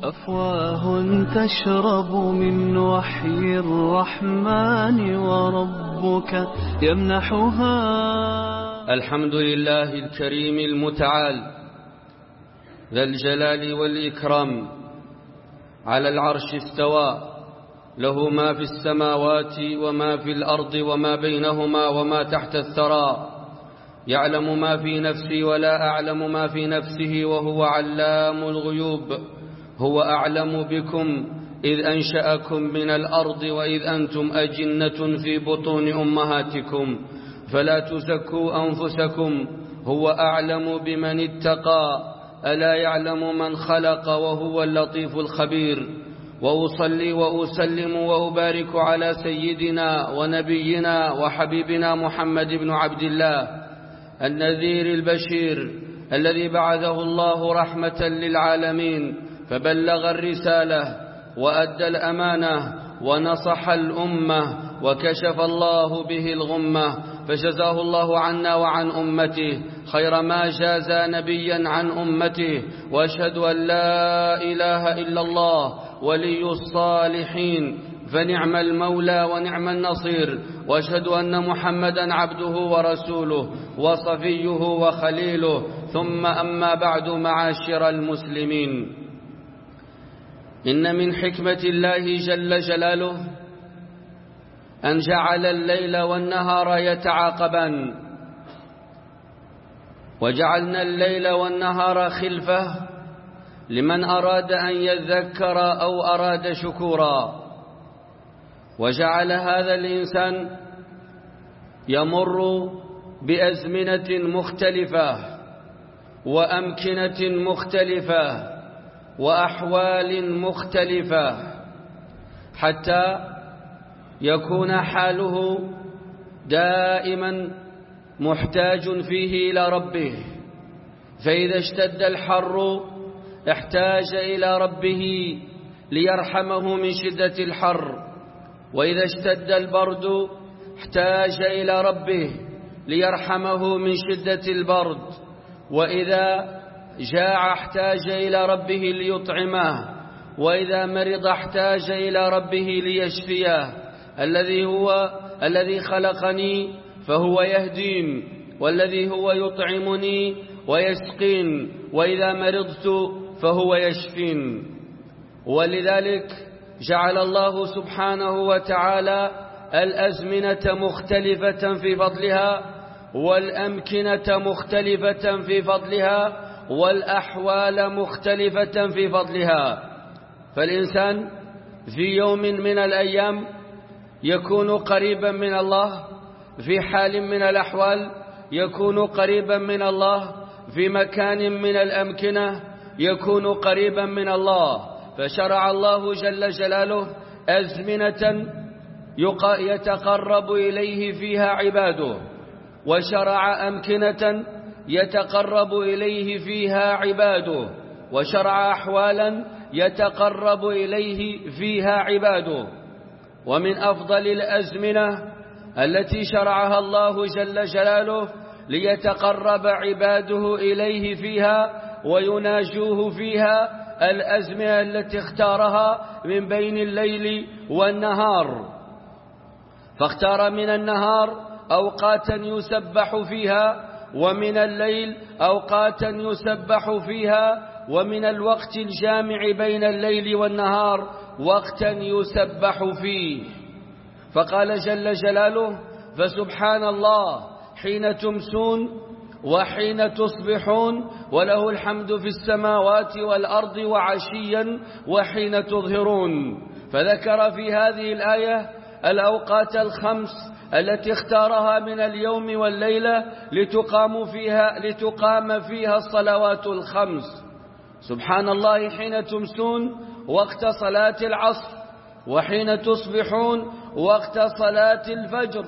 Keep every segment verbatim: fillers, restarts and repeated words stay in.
أفواه تشرب من وحي الرحمن وربك يمنحها. الحمد لله الكريم المتعال ذا الجلال والإكرام، على العرش استوى، له ما في السماوات وما في الأرض وما بينهما وما تحت الثرى، يعلم ما في نفسي ولا أعلم ما في نفسه وهو علام الغيوب. هو أعلم بكم إذ أنشأكم من الأرض وإذ أنتم أجنة في بطون أمهاتكم، فلا تزكوا أنفسكم، هو أعلم بمن اتقى، ألا يعلم من خلق وهو اللطيف الخبير. وأصلي وأسلم وأبارك على سيدنا ونبينا وحبيبنا محمد بن عبد الله النذير البشير، الذي بعثه الله رحمة للعالمين، فبلغ الرسالة وأدى الأمانة ونصح الأمة وكشف الله به الغمة، فجزاه الله عنا وعن أمته خير ما جاز نبيا عن أمته. وأشهد أن لا إله إلا الله ولي الصالحين، فنعم المولى ونعم النصير. وأشهد أن محمدا عبده ورسوله وصفيه وخليله، ثم أما بعد، معاشر المسلمين، إن من حكمة الله جل جلاله أن جعل الليل والنهار يتعاقبان، وجعلنا الليل والنهار خلفة لمن أراد أن يذكر أو أراد شكورا. وجعل هذا الإنسان يمر بأزمنة مختلفة وأمكنة مختلفة وأحوال مختلفة، حتى يكون حاله دائما محتاج فيه إلى ربه. فإذا اشتد الحر احتاج إلى ربه ليرحمه من شدة الحر، وإذا اشتد البرد احتاج إلى ربه ليرحمه من شدة البرد، وإذا جاع احتاج إلى ربه ليطعمه، وإذا مرض احتاج إلى ربه ليشفيه. الذي هو الذي خلقني فهو يهدين، والذي هو يطعمني ويسقين، وإذا مرضت فهو يشفين. ولذلك جعل الله سبحانه وتعالى الأزمنة مختلفة في فضلها، والأمكنة مختلفة في فضلها، والأحوال مختلفة في فضلها. فالإنسان في يوم من الأيام يكون قريبا من الله، في حال من الأحوال يكون قريبا من الله، في مكان من الأمكنة يكون قريبا من الله. فشرع الله جل جلاله أزمنة يتقرب إليه فيها عباده، وشرع أمكنة يتقرب إليه فيها عباده، وشرع أحوالا يتقرب إليه فيها عباده. ومن أفضل الأزمنة التي شرعها الله جل جلاله ليتقرب عباده إليه فيها ويناجوه فيها الأزمنة التي اختارها من بين الليل والنهار. فاختار من النهار أوقاتا يسبح فيها، ومن الليل أوقاتا يسبح فيها، ومن الوقت الجامع بين الليل والنهار وقتا يسبح فيه. فقال جل جلاله: فسبحان الله حين تمسون وحين تصبحون، وله الحمد في السماوات والأرض وعشيا وحين تظهرون. فذكر في هذه الآية الأوقات الخمس التي اختارها من اليوم والليلة لتقام فيها لتقام فيها الصلوات الخمس. سبحان الله حين تمسون وقت صلاة العصر، وحين تصبحون وقت صلاة الفجر،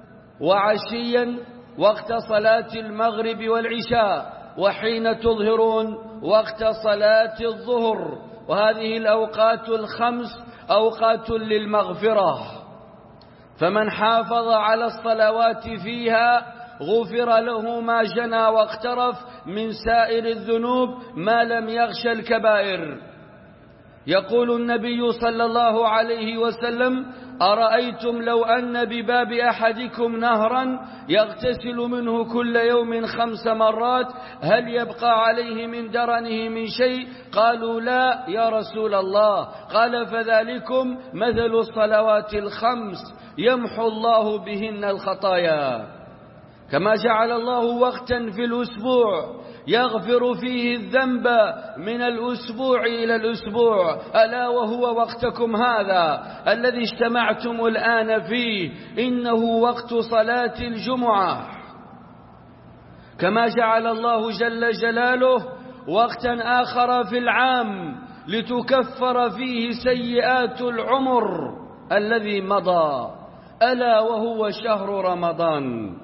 وعشيا وقت صلاة المغرب والعشاء، وحين تظهرون وقت صلاة الظهر. وهذه الأوقات الخمس أوقات للمغفرة، فمن حافظ على الصلوات فيها غفر له ما جنى واقترف من سائر الذنوب ما لم يغش الكبائر. يقول النبي صلى الله عليه وسلم: أرأيتم لو أن بباب أحدكم نهرا يغتسل منه كل يوم خمس مرات هل يبقى عليه من درنه من شيء؟ قالوا: لا يا رسول الله. قال: فذلكم مثل الصلوات الخمس يمحو الله بهن الخطايا. كما جعل الله وقتا في الأسبوع يغفر فيه الذنب من الأسبوع إلى الأسبوع، ألا وهو وقتكم هذا الذي اجتمعتم الآن فيه، إنه وقت صلاة الجمعة. كما جعل الله جل جلاله وقتا آخر في العام لتكفر فيه سيئات العمر الذي مضى، ألا وهو شهر رمضان.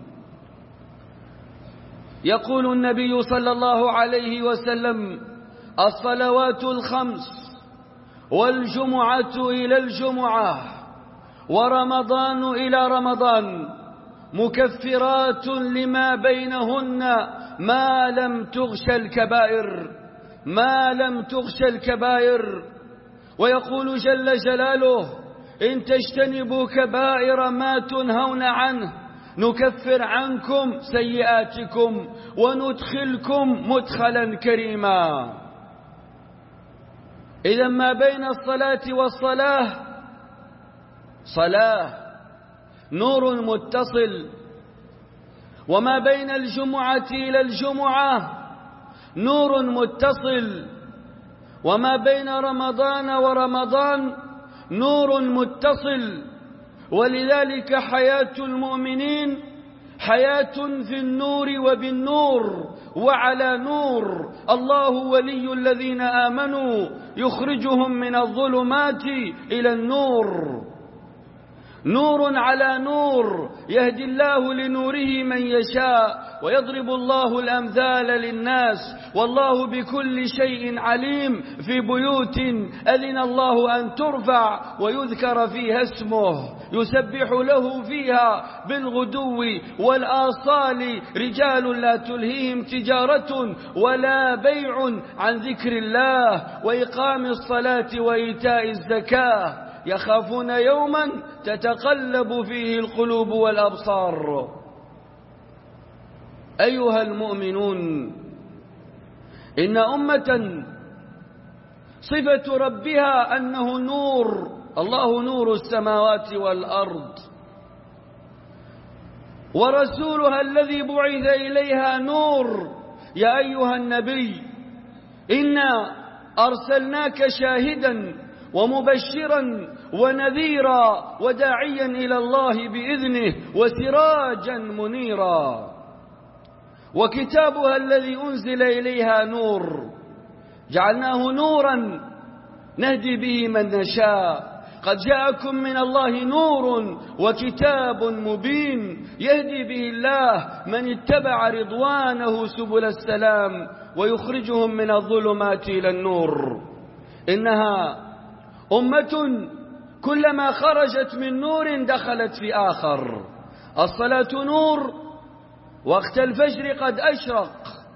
يقول النبي صلى الله عليه وسلم: الصلوات الخمس والجمعة إلى الجمعة ورمضان إلى رمضان مكفرات لما بينهن ما لم تغش الكبائر، ما لم تغش الكبائر. ويقول جل جلاله: إن تجتنبوا كبائر ما تنهون عنه نكفر عنكم سيئاتكم وندخلكم مدخلا كريما. إذا ما بين الصلاة والصلاة صلاة، نور متصل، وما بين الجمعة إلى الجمعة نور متصل، وما بين رمضان ورمضان نور متصل. ولذلك حياة المؤمنين حياة في النور وبالنور وعلى نور. الله ولي الذين آمنوا يخرجهم من الظلمات إلى النور. نور على نور يهدي الله لنوره من يشاء ويضرب الله الأمثال للناس، والله بكل شيء عليم. في بيوت أذن الله أن ترفع ويذكر فيها اسمه يسبح له فيها بالغدو والآصال رجال لا تلهيهم تجارة ولا بيع عن ذكر الله وإقام الصلاة وإيتاء الزكاة يخافون يوما تتقلب فيه القلوب والأبصار. أيها المؤمنون، إن أمة صفة ربها أنه نور، الله نور السماوات والأرض، ورسولها الذي بعث إليها نور. يا أيها النبي إنا أرسلناك شاهدا ومبشرا ونذيرا وداعيا إلى الله بإذنه وسراجا منيرا. وكتابها الذي أنزل إليها نور، جعلناه نورا نهدي به من نشاء. قد جاءكم من الله نور وكتاب مبين يهدي به الله من اتبع رضوانه سبل السلام ويخرجهم من الظلمات إلى النور. إنها أمة كلما خرجت من نور دخلت في آخر. الصلاة نور وقت الفجر قد أشرق،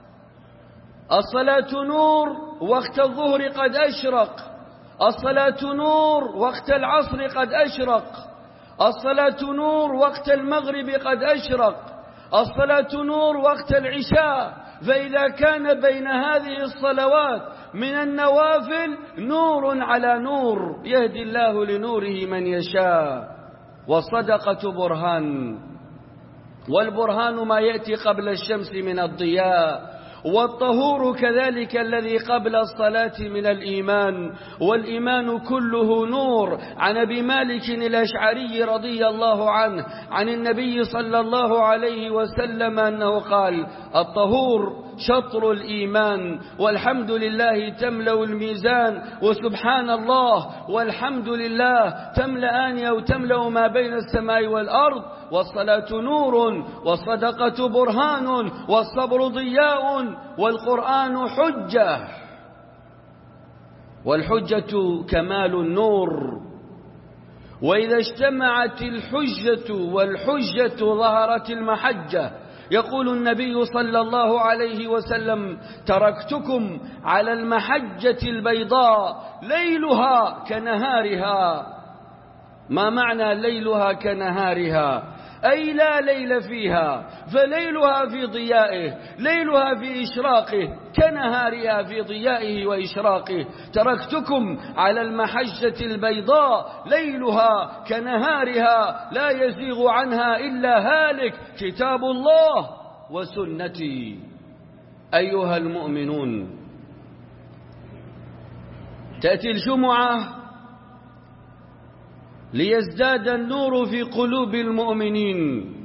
الصلاة نور وقت الظهر قد أشرق، الصلاة نور وقت العصر قد أشرق، الصلاة نور وقت المغرب قد أشرق، الصلاة نور وقت العشاء. فإذا كان بين هذه الصلوات من النوافل نور على نور يهدي الله لنوره من يشاء. والصدقة برهان، والبرهان ما يأتي قبل الشمس من الضياء، والطهور كذلك الذي قبل الصلاة من الإيمان، والإيمان كله نور. عن أبي مالك الأشعري رضي الله عنه عن النبي صلى الله عليه وسلم أنه قال: الطهور شطر الإيمان، والحمد لله تملأ الميزان، وسبحان الله والحمد لله تملأان أو تملأ ما بين السماء والأرض. والصلاة نور، والصدقة برهان، والصبر ضياء، والقرآن حجة. والحجة كمال النور، وإذا اجتمعت الحجة والحجة ظهرت المحجة. يقول النبي صلى الله عليه وسلم: تركتكم على المحجة البيضاء ليلها كنهارها. ما معنى ليلها كنهارها؟ أي لا ليل فيها، فليلها في ضيائه، ليلها في إشراقه كنهارها في ضيائه وإشراقه. تركتكم على المحجة البيضاء ليلها كنهارها لا يزيغ عنها إلا هالك، كتاب الله وسنتي. أيها المؤمنون، تأتي الجمعة ليزداد النور في قلوب المؤمنين،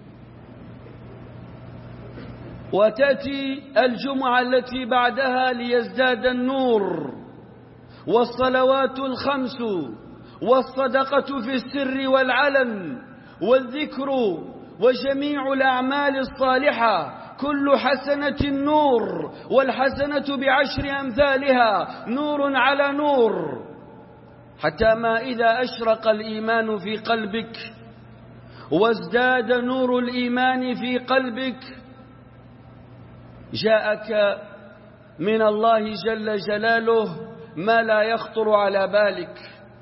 وتأتي الجمعة التي بعدها ليزداد النور، والصلوات الخمس والصدقة في السر والعلن والذكر وجميع الأعمال الصالحة، كل حسنة نور، والحسنة بعشر أمثالها، نور على نور، حتى ما إذا أشرق الإيمان في قلبك وازداد نور الإيمان في قلبك جاءك من الله جل جلاله ما لا يخطر على بالك.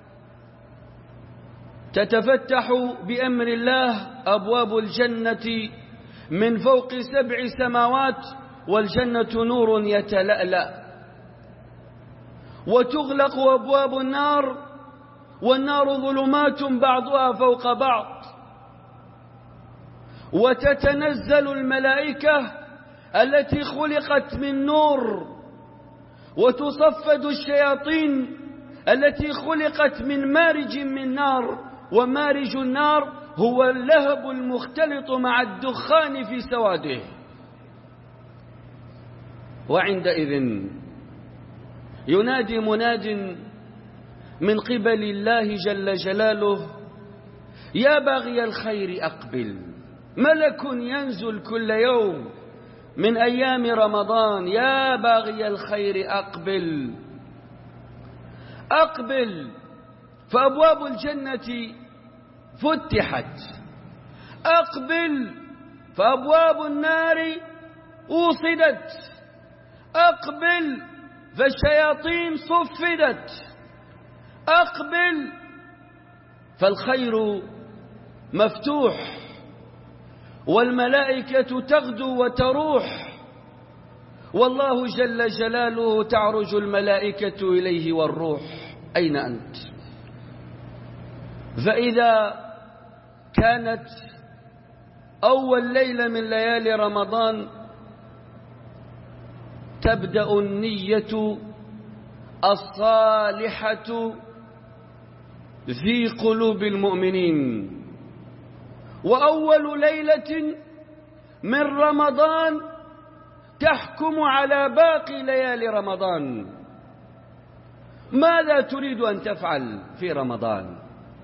تتفتح بأمر الله أبواب الجنة من فوق سبع سماوات، والجنة نور يتلألأ، وتغلق أبواب النار، والنار ظلمات بعضها فوق بعض، وتتنزل الملائكة التي خلقت من نور، وتصفد الشياطين التي خلقت من مارج من نار، ومارج النار هو اللهب المختلط مع الدخان في سواده. وعندئذ ينادي مناد من قبل الله جل جلاله: يا باغي الخير أقبل. ملك ينزل كل يوم من أيام رمضان: يا باغي الخير أقبل أقبل. فأبواب الجنة فتحت. أقبل، فأبواب النار أوصدت. أقبل، فالشياطين صفدت. أقبل، فالخير مفتوح، والملائكة تغدو وتروح، والله جل جلاله تعرج الملائكة إليه والروح: أين أنت؟ فإذا كانت أول ليلة من ليالي رمضان تبدأ النية الصالحة في قلوب المؤمنين، وأول ليلة من رمضان تحكم على باقي ليالي رمضان. ماذا تريد أن تفعل في رمضان؟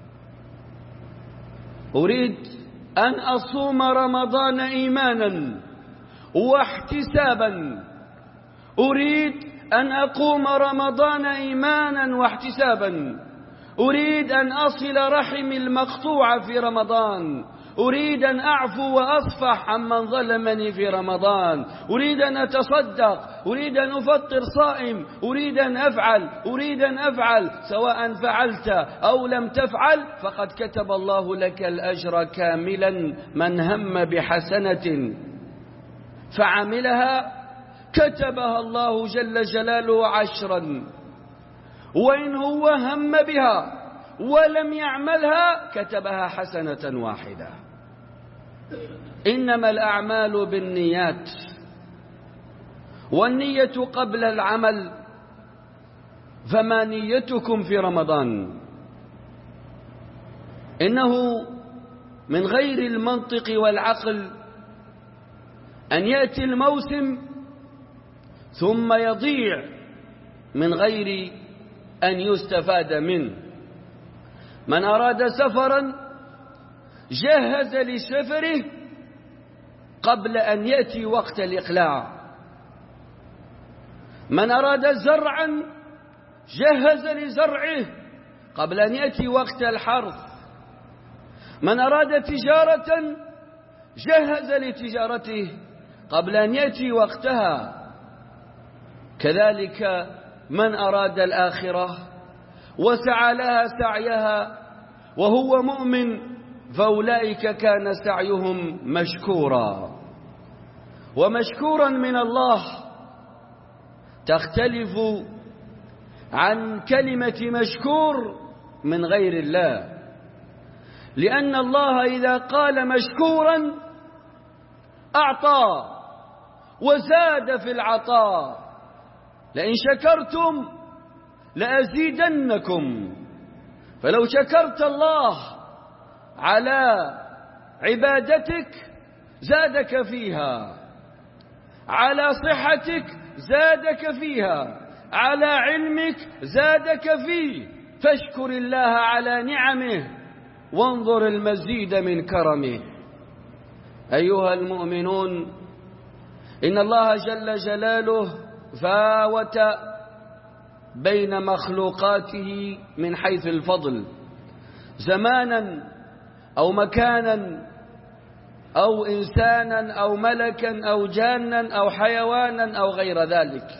أريد أن أصوم رمضان إيمانا واحتسابا، أريد أن أقوم رمضان إيمانا واحتسابا، أريد أن أصل رحمي المقطوعة في رمضان، أريد أن أعفو وأصفح عمن ظلمني في رمضان، أريد أن أتصدق، أريد أن أفطر صائم، أريد أن أفعل أريد أن أفعل سواء فعلت أو لم تفعل فقد كتب الله لك الأجر كاملا. من هم بحسنة فعملها كتبها الله جل جلاله عشرا، وإن هو هم بها ولم يعملها كتبها حسنة واحدة. إنما الأعمال بالنيات، والنية قبل العمل. فما نيتكم في رمضان؟ إنه من غير المنطق والعقل أن يأتي الموسم ثم يضيع من غير أن يستفاد منه. من أراد سفرا جهز لسفره قبل أن يأتي وقت الإقلاع. من أراد زرعا جهز لزرعه قبل أن يأتي وقت الحرث. من أراد تجارة جهز لتجارته قبل أن يأتي وقتها. كذلك من أراد الآخرة وسعى لها سعيها وهو مؤمن فأولئك كان سعيهم مشكورا. ومشكورا من الله تختلف عن كلمة مشكور من غير الله، لأن الله إذا قال مشكورا أعطى وزاد في العطاء، لئن شكرتم لأزيدنكم. فلو شكرت الله على عبادتك زادك فيها، على صحتك زادك فيها، على علمك زادك فيه. فاشكر الله على نعمه وانظر المزيد من كرمه. أيها المؤمنون، إن الله جل جلاله فاوت بين مخلوقاته من حيث الفضل، زمانا أو مكانا أو إنسانا أو ملكا أو جانا أو حيوانا أو غير ذلك.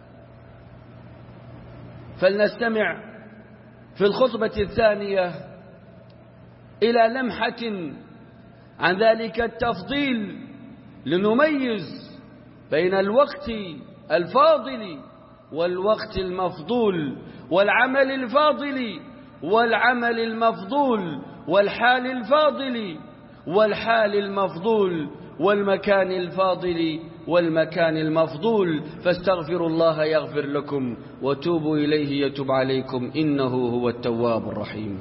فلنستمع في الخطبة الثانية إلى لمحة عن ذلك التفضيل، لنميز بين الوقت الفاضل والوقت المفضول، والعمل الفاضل والعمل المفضول، والحال الفاضل والحال المفضول، والمكان الفاضل والمكان المفضول. فاستغفروا الله يغفر لكم وتوبوا إليه يتوب عليكم إنه هو التواب الرحيم.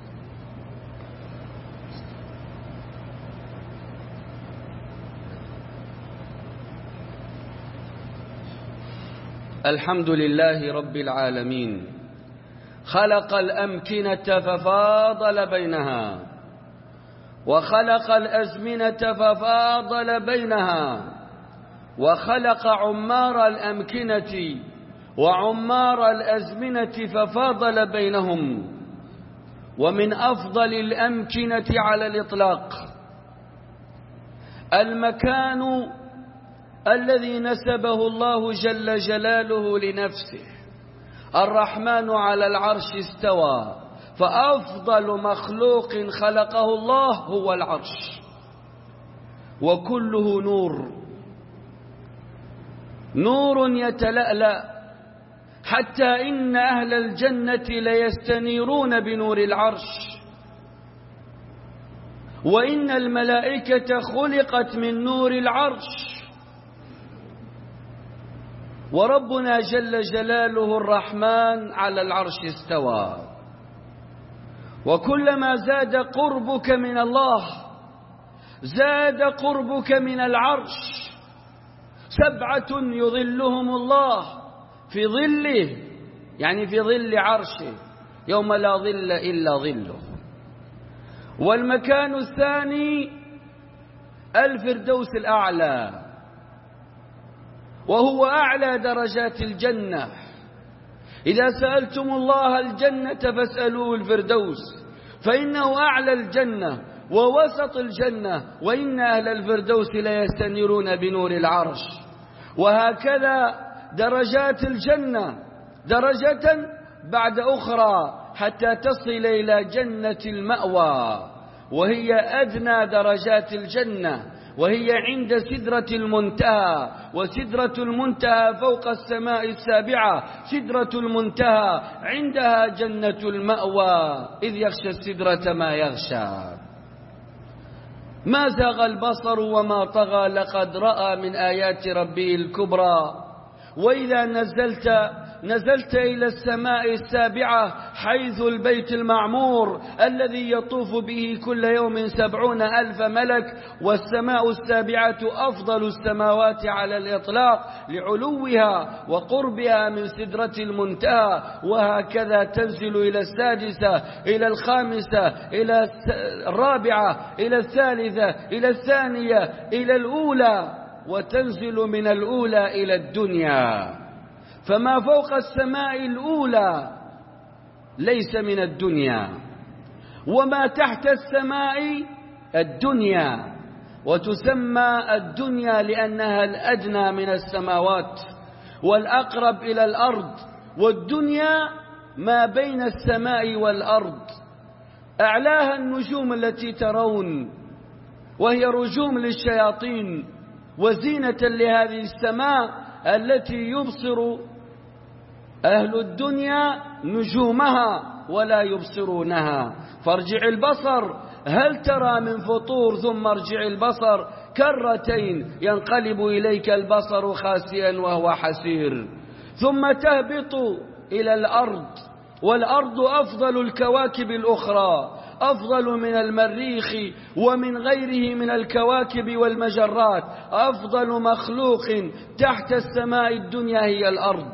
الحمد لله رب العالمين، خلق الأمكنة ففاضل بينها، وخلق الأزمنة ففاضل بينها، وخلق عمار الأمكنة وعمار الأزمنة ففاضل بينهم. ومن أفضل الأمكنة على الإطلاق المكان الذي نسبه الله جل جلاله لنفسه. الرحمن على العرش استوى، فأفضل مخلوق خلقه الله هو العرش، وكله نور، نور يتلألأ، حتى إن أهل الجنة ليستنيرون بنور العرش. وإن الملائكة خلقت من نور العرش. وربنا جل جلاله الرحمن على العرش استوى. وكلما زاد قربك من الله زاد قربك من العرش. سبعة يظلهم الله في ظله، يعني في ظل عرشه، يوم لا ظل إلا ظله. والمكان الثاني الفردوس الأعلى، وهو أعلى درجات الجنة. إذا سألتم الله الجنة فاسألوه الفردوس، فإنه أعلى الجنة ووسط الجنة، وإن أهل الفردوس ليستنيرون بنور العرش. وهكذا درجات الجنة درجة بعد أخرى حتى تصل إلى جنة المأوى، وهي أدنى درجات الجنة، وهي عند سدرة المنتهى. وسدرة المنتهى فوق السماء السابعة، سدرة المنتهى عندها جنة المأوى، إذ يغشى السدرة ما يغشى. ما زاغ البصر وما طغى، لقد رأى من آيات ربه الكبرى. وإذا نزلت نزلت إلى السماء السابعة حيث البيت المعمور الذي يطوف به كل يوم سبعون ألف ملك، والسماء السابعة أفضل السماوات على الإطلاق لعلوها وقربها من سدرة المنتهى. وهكذا تنزل إلى السادسة، إلى الخامسة، إلى الرابعة، إلى الثالثة، إلى الثانية، إلى الأولى، وتنزل من الأولى إلى الدنيا. فما فوق السماء الأولى ليس من الدنيا، وما تحت السماء الدنيا. وتسمى الدنيا لأنها الأدنى من السماوات والأقرب إلى الأرض، والدنيا ما بين السماء والأرض، أعلاها النجوم التي ترون، وهي رجوم للشياطين وزينة لهذه السماء التي يبصر أهل الدنيا نجومها ولا يبصرونها. فارجع البصر هل ترى من فطور، ثم ارجع البصر كرتين ينقلب إليك البصر خاسئا وهو حسير، ثم تهبط إلى الأرض، والأرض أفضل الكواكب الأخرى، أفضل من المريخ ومن غيره من الكواكب والمجرات. أفضل مخلوق تحت السماء الدنيا هي الأرض،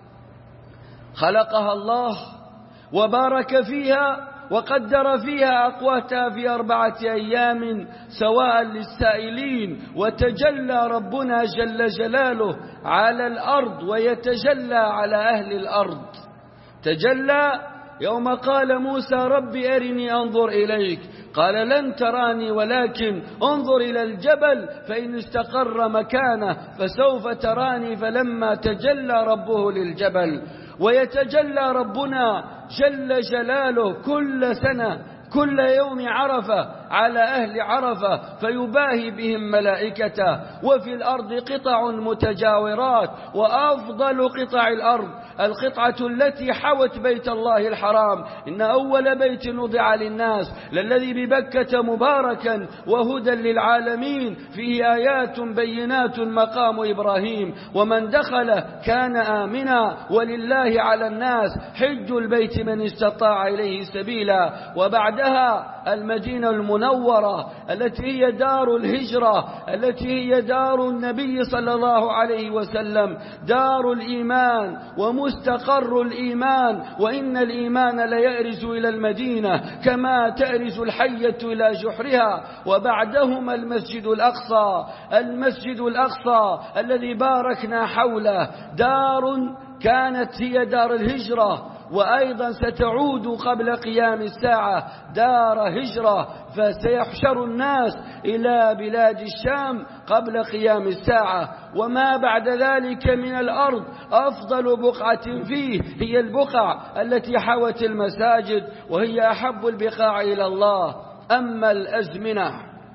خلقها الله وبارك فيها وقدر فيها أقواتها في أربعة أيام سواء للسائلين. وتجلى ربنا جل جلاله على الأرض ويتجلى على أهل الأرض. تجلى يوم قال موسى رب أرني أنظر إليك، قال لن تراني ولكن انظر إلى الجبل فإن استقر مكانه فسوف تراني. فلما تجلى ربه للجبل، ويتجلى ربنا جل جلاله كل سنة كل يوم عرفة على أهل عرفة فيباهي بهم ملائكته. وفي الأرض قطع متجاورات، وأفضل قطع الأرض القطعة التي حوت بيت الله الحرام. إن أول بيت وضع للناس للذي ببكة مباركا وهدى للعالمين، فيه آيات بينات مقام إبراهيم، ومن دخل كان آمنا، ولله على الناس حج البيت من استطاع إليه سبيلا. وبعدها المدينة المنورة التي هي دار الهجرة، التي هي دار النبي صلى الله عليه وسلم، دار الإيمان ومستقر الإيمان. وإن الإيمان ليأرز إلى المدينة كما تأرز الحية إلى جحرها. وبعدهما المسجد الأقصى، المسجد الأقصى الذي باركنا حوله، دار كانت هي دار الهجرة، وأيضا ستعود قبل قيام الساعة دار هجرة، فسيحشر الناس إلى بلاد الشام قبل قيام الساعة. وما بعد ذلك من الأرض أفضل بقعة فيه هي البقع التي حوت المساجد، وهي أحب البقاع إلى الله. أما الأزمنة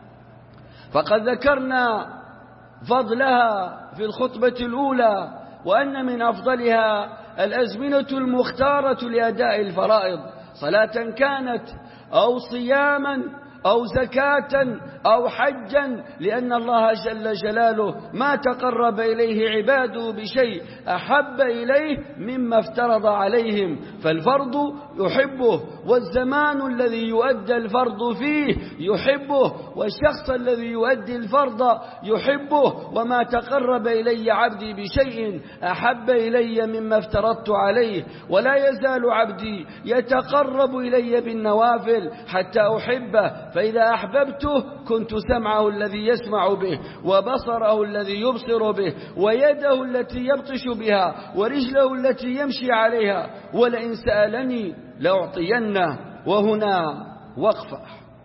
فقد ذكرنا فضلها في الخطبة الأولى، وأن من أفضلها الأزمنة المختارة لأداء الفرائض، صلاة كانت أو صياما أو زكاة أو حجا، لأن الله جل جلاله ما تقرب إليه عباده بشيء أحب إليه مما افترض عليهم. فالفرض يحبه، والزمان الذي يؤدى الفرض فيه يحبه، والشخص الذي يؤدي الفرض يحبه. وما تقرب إلي عبدي بشيء أحب إلي مما افترضت عليه، ولا يزال عبدي يتقرب إلي بالنوافل حتى أحبه. فإذا أحببته كنت سمعه الذي يسمع به، وبصره الذي يبصر به، ويده التي يبطش بها، ورجله التي يمشي عليها. ولئن سألني لأعطينه. وهنا وقفة.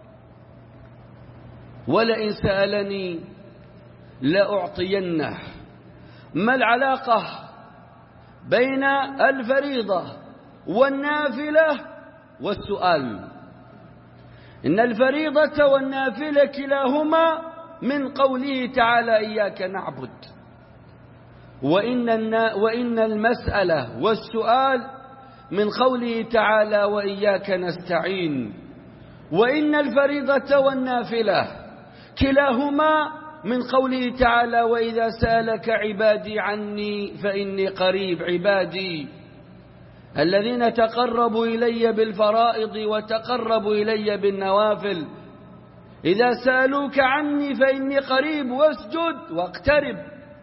ولئن سألني لأعطينه. ما العلاقة بين الفريضة والنافلة والسؤال؟ إن الفريضة والنافلة كلاهما من قوله تعالى إياك نعبد، وإن, وإن المسألة والسؤال من قوله تعالى وإياك نستعين. وإن الفريضة والنافلة كلاهما من قوله تعالى وإذا سألك عبادي عني فإني قريب. عبادي الذين تقربوا إلي بالفرائض وتقربوا إلي بالنوافل، إذا سألوك عني فإني قريب واسجد واقترب.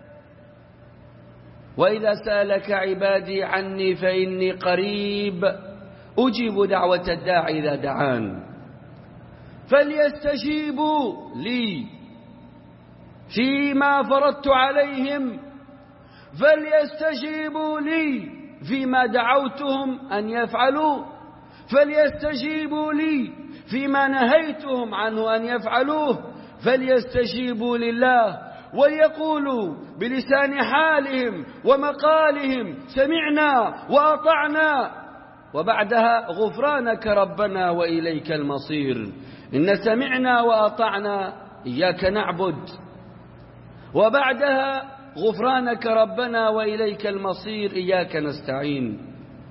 وإذا سألك عبادي عني فإني قريب أجيب دعوة الداعي إذا دعان. فليستجيبوا لي فيما فرضت عليهم، فليستجيبوا لي فيما دعوتهم أن يفعلوا، فليستجيبوا لي فيما نهيتهم عنه أن يفعلوه، فليستجيبوا لله وليقولوا بلسان حالهم ومقالهم سمعنا وأطعنا، وبعدها غفرانك ربنا وإليك المصير. إن سمعنا وأطعنا إياك نعبد، وبعدها غفرانك ربنا وإليك المصير إياك نستعين.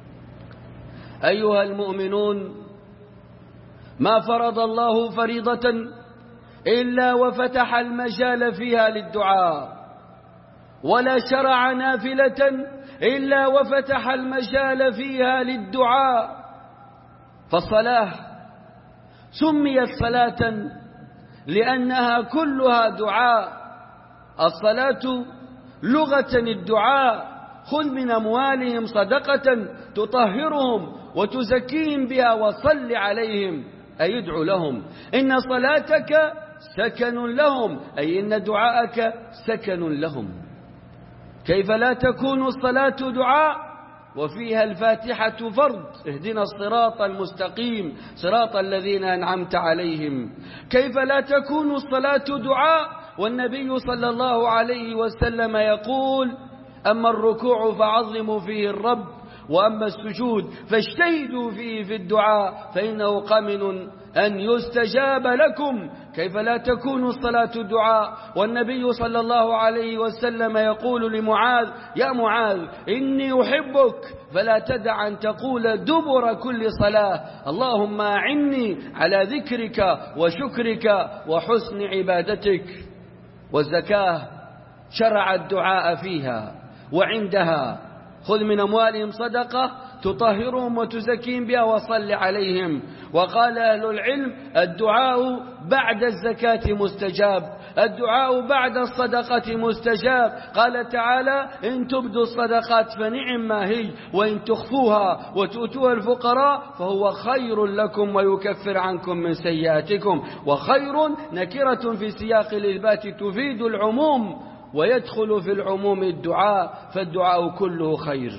أيها المؤمنون، ما فرض الله فريضة إلا وفتح المجال فيها للدعاء، ولا شرع نافلة إلا وفتح المجال فيها للدعاء. فالصلاة سميت صلاة لأنها كلها دعاء. الصلاة لغة الدعاء. خذ من أموالهم صدقة تطهرهم وتزكيهم بها وصل عليهم، أي ادعو لهم. إن صلاتك سكن لهم، أي إن دعاءك سكن لهم. كيف لا تكون الصلاة دعاء وفيها الفاتحة فرض؟ اهدنا الصراط المستقيم صراط الذين أنعمت عليهم. كيف لا تكون الصلاة دعاء والنبي صلى الله عليه وسلم يقول: أما الركوع فعظموا فيه الرب، وأما السجود فاجتهدوا فيه في الدعاء فإنه قمن أن يستجاب لكم. كيف لا تكون الصلاة دعاء والنبي صلى الله عليه وسلم يقول لمعاذ: يا معاذ إني أحبك فلا تدع أن تقول دبر كل صلاة اللهم أعني على ذكرك وشكرك وحسن عبادتك. والزكاة شرع الدعاء فيها وعندها. خذ من أموالهم صدقة تطهرهم وتزكيهم بها وصل عليهم. وقال أهل العلم: الدعاء بعد الزكاة مستجاب، الدعاء بعد الصدقة مستجاب. قال تعالى: إن تبدوا الصدقات فنعم ما هي، وإن تخفوها وتؤتوها الفقراء فهو خير لكم ويكفر عنكم من سيئاتكم. وخير نكرة في سياق الإثبات تفيد العموم، ويدخل في العموم الدعاء، فالدعاء كله خير.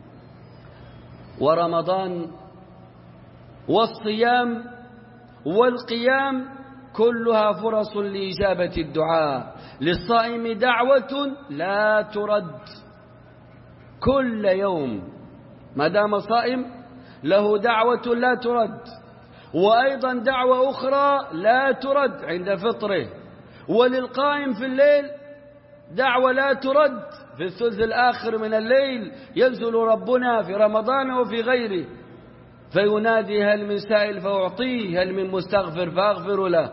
ورمضان والصيام والقيام كلها فرص لإجابة الدعاء. للصائم دعوة لا ترد كل يوم، ما دام صائم له دعوة لا ترد، وأيضا دعوة أخرى لا ترد عند فطره. وللقائم في الليل دعوة لا ترد في الثلث الآخر من الليل، ينزل ربنا في رمضان وفي غيره فينادي: هل من سائل فأعطيه، هل من مستغفر فأغفر له.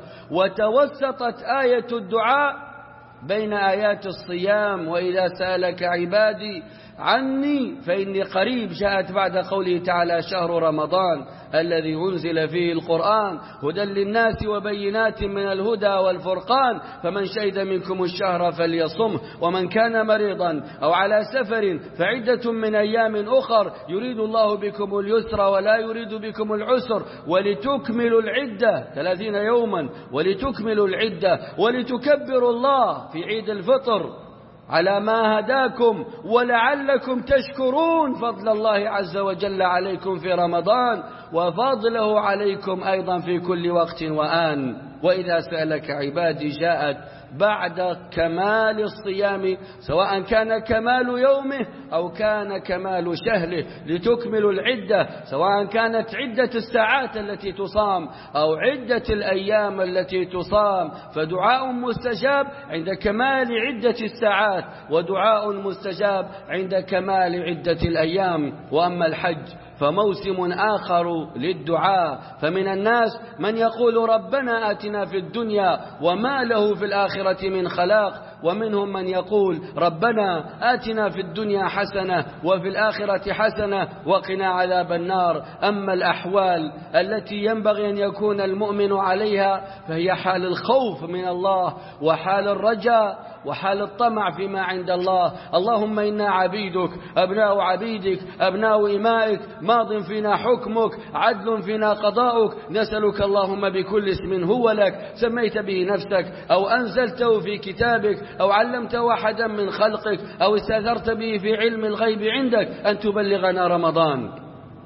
وتوسطت آية الدعاء بين آيات الصيام: وإذا سألك عبادي عني فإني قريب، جاءت بعد قوله تعالى: شهر رمضان الذي أنزل فيه القرآن هدى للناس وبينات من الهدى والفرقان، فمن شهد منكم الشهر فليصمه، ومن كان مريضا أو على سفر فعدة من أيام أخر، يريد الله بكم اليسر ولا يريد بكم العسر، ولتكملوا العدة ثلاثين يوما، ولتكملوا العدة ولتكبروا الله في عيد الفطر على ما هداكم ولعلكم تشكرون فضل الله عز وجل عليكم في رمضان، وفضله عليكم أيضا في كل وقت وآن. وإذا سألك عبادي جاءت بعد كمال الصيام، سواء كان كمال يومه أو كان كمال شهره، لتكملوا العدة، سواء كانت عدة الساعات التي تصام أو عدة الأيام التي تصام. فدعاء مستجاب عند كمال عدة الساعات، ودعاء مستجاب عند كمال عدة الأيام. وأما الحج فموسم آخر للدعاء، فمن الناس من يقول ربنا آتنا في الدنيا وما له في الآخرة من خلاق، ومنهم من يقول ربنا آتنا في الدنيا حسنة وفي الآخرة حسنة وقنا عذاب النار. أما الأحوال التي ينبغي أن يكون المؤمن عليها فهي حال الخوف من الله، وحال الرجاء، وحال الطمع فيما عند الله. اللهم إنا عبيدك أبناء عبيدك أبناء إمائك، ماض فينا حكمك عدل فينا قضاؤك، نسألك اللهم بكل اسم هو لك سميت به نفسك أو أنزلته في كتابك أو علمته أحدا من خلقك أو استأثرت به في علم الغيب عندك أن تبلغنا رمضان.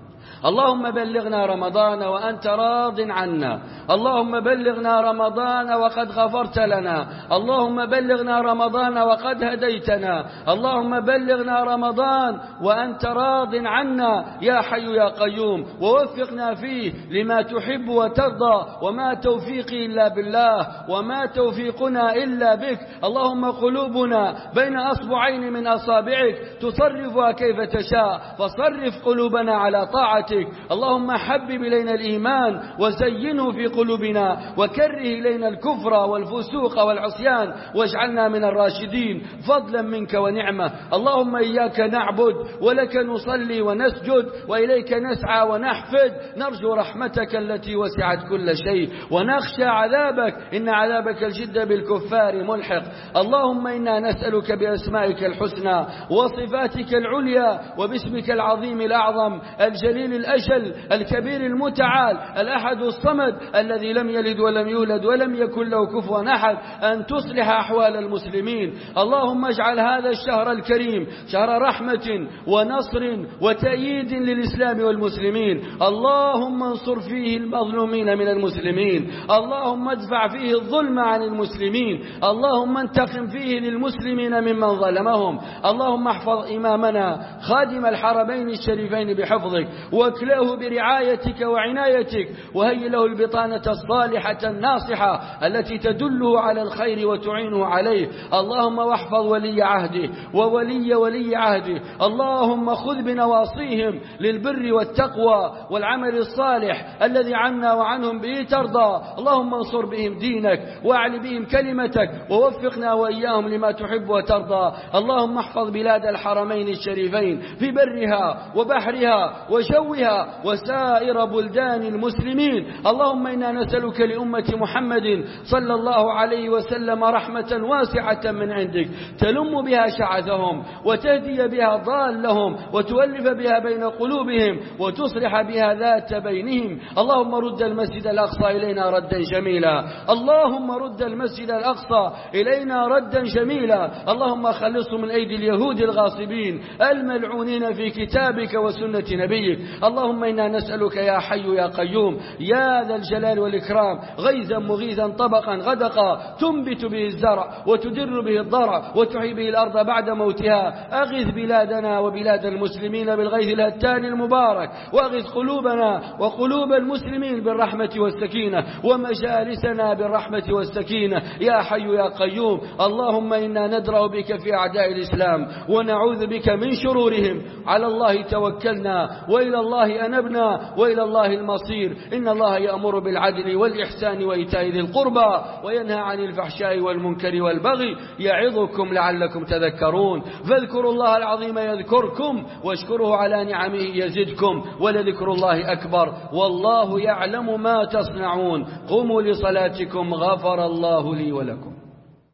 اللهم بلغنا رمضان وأنت راض عنا، اللهم بلغنا رمضان وقد غفرت لنا، اللهم بلغنا رمضان وقد هديتنا، اللهم بلغنا رمضان وأنت راض عنا يا حي يا قيوم، ووفقنا فيه لما تحب وترضى، وما توفيقي إلا بالله، وما توفيقنا إلا بك. اللهم قلوبنا بين أصبعين من أصابعك تصرفها كيف تشاء، فصرف قلوبنا على طاعتك. اللهم حبب إلينا الإيمان وزينه في قلوبنا، وكره إلينا الكفر والفسوق والعصيان، واجعلنا من الراشدين فضلا منك ونعمة. اللهم إياك نعبد ولك نصلي ونسجد، وإليك نسعى ونحفد، نرجو رحمتك التي وسعت كل شيء، ونخشى عذابك إن عذابك الجد بالكفار ملحق. اللهم إنا نسألك بأسمائك الحسنى وصفاتك العليا وباسمك العظيم الأعظم الجليل الأجل الكبير المتعال الأحد الصمد الذي لم يلد ولم يولد ولم يكن له كفوا أحد، أن تصلح أحوال المسلمين. اللهم اجعل هذا الشهر الكريم شهر رحمة ونصر وتأييد للإسلام والمسلمين. اللهم انصر فيه المظلومين من المسلمين، اللهم ادفع فيه الظلم عن المسلمين، اللهم انتقم فيه للمسلمين ممن ظلمهم. اللهم احفظ إمامنا خادم الحرمين الشريفين بحفظك، واكله برعايتك وعنايتك، وهيئ له البطانة الصالحة الناصحة التي تدله على الخير وتعينه عليه. اللهم واحفظ ولي عهده وولي ولي عهده، اللهم خذ بنواصيهم للبر والتقوى والعمل الصالح الذي عنا وعنهم به ترضى. اللهم انصر بهم دينك واعل بهم كلمتك، ووفقنا وإياهم لما تحب وترضى. اللهم احفظ بلاد الحرمين الشريفين في برها وبحرها وجوها وسائر بلدان المسلمين. اللهم إنا نسألك لأمة محمد صلى الله عليه وسلم رحمة واسعة من عندك تلم بها شعثهم، وتهدي بها ضالهم، وتؤلف بها بين قلوبهم، وتصلح بها ذات بينهم. اللهم رد المسجد الأقصى إلينا ردا جميلا، اللهم رد المسجد الأقصى إلينا ردا جميلا. اللهم خلصه من أيدي اليهود الغاصبين الملعونين في كتابك وسنة نبيك. اللهم إنا نسألك يا حي يا قيوم يا ذا الجلال والإكرام غيثا مغيثا طبقا غدقا تنبت به الزرع وتدر به الضرع وتحيي به الأرض بعد موتها. أغث بلادنا وبلاد المسلمين بالغيث الهتان المبارك، وأغث قلوبنا وقلوب المسلمين بالرحمة والسكينة، ومجالسنا بالرحمة والسكينة يا حي يا قيوم. اللهم إنا ندرأ بك في أعداء الإسلام ونعوذ بك من شرورهم. على الله توكلنا وإلى الله أنبنا وإلى الله المصير. إن الله يأمر بالعدل والإحسان وإيتاء ذي القربى وينهى عن الفحشاء والمنكر والبغي يعظكم لعلكم تذكرون. فاذكروا الله العظيم يذكركم، واشكروه على نعمه يزدكم، ولذكر الله أكبر، والله يعلم ما تصنعون. قوموا لصلاتكم غفر الله لي ولكم.